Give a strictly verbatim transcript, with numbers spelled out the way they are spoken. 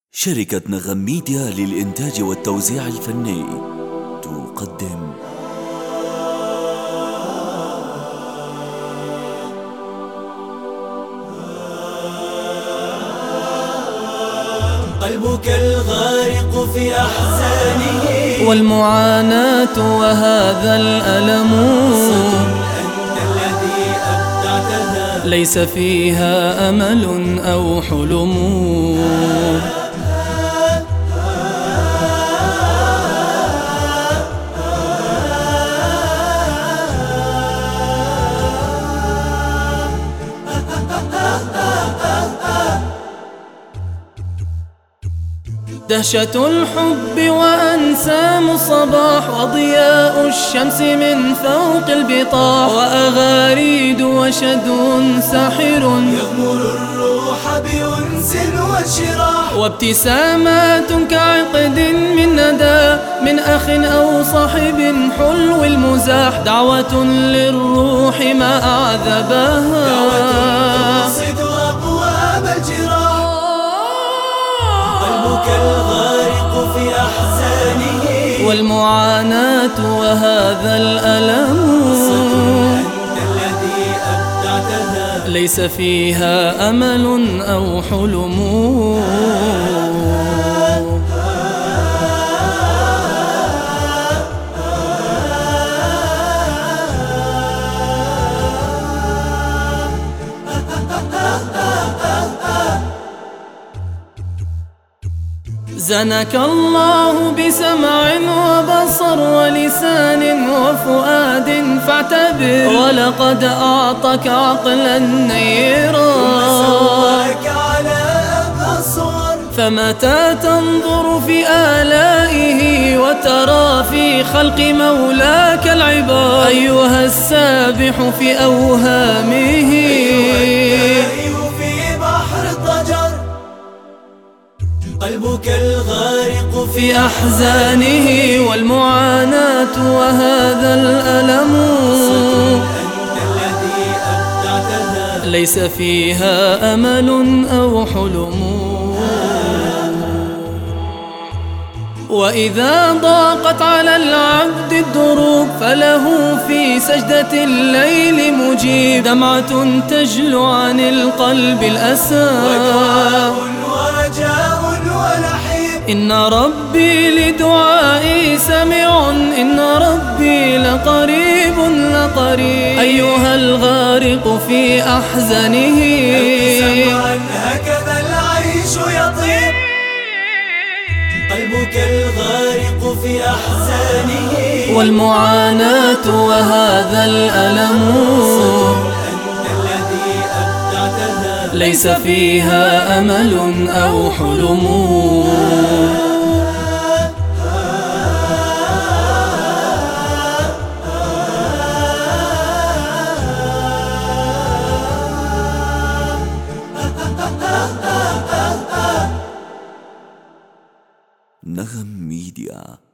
شركة نغم ميديا للإنتاج والتوزيع الفني تقدم قلبك الغارق في أحزانه والمعاناة وهذا الألم أنت الذي أبدعتها ليس فيها أمل أو حلم. دهشة الحب وأنسام الصباح وضياء الشمس من فوق البطاح وأغاريد وشدو ساحر يغمر الروح بأنس وشراح وابتسامات كعقد من ندى من أخ أو صاحب حلو المزاح دعوة للروح ما أعذبها تقصد أبواب الجراح. قلبك الغارق في أحزانه والمعاناة وهذا الألم أنت الذي أبدعتها ليس فيها أمل أو حلم. زنك الله بسمع وبصر ولسان وفؤاد فاعتبر ولقد أعطاك عقلا نيرا صورك على أبهى الصور فمتى تنظر في آلائه وترى في خلق مولاك العبار أيها السابح في أوهامه في بحر الضجر. قلبك الغارق في أحزانه والمعاناة وهذا الألم أنت الذي أبدعتها ليس فيها أمل أو حلم. وإذا ضاقت على العبد الدروب فله في سجدة الليل مجيب دمعة تجلو عن القلب الأسى ورجاء ولحيب. إن ربي لدعائي سميع إن ربي لقريب لقريب أيها الغارق في أحزانه سمعا هكذا العيش يطيب. قلبك الغارق في أحزانه والمعاناة وهذا الألم أنت الذي أبدعتها ليس فيها أمل أو حلم. نغم ميديا.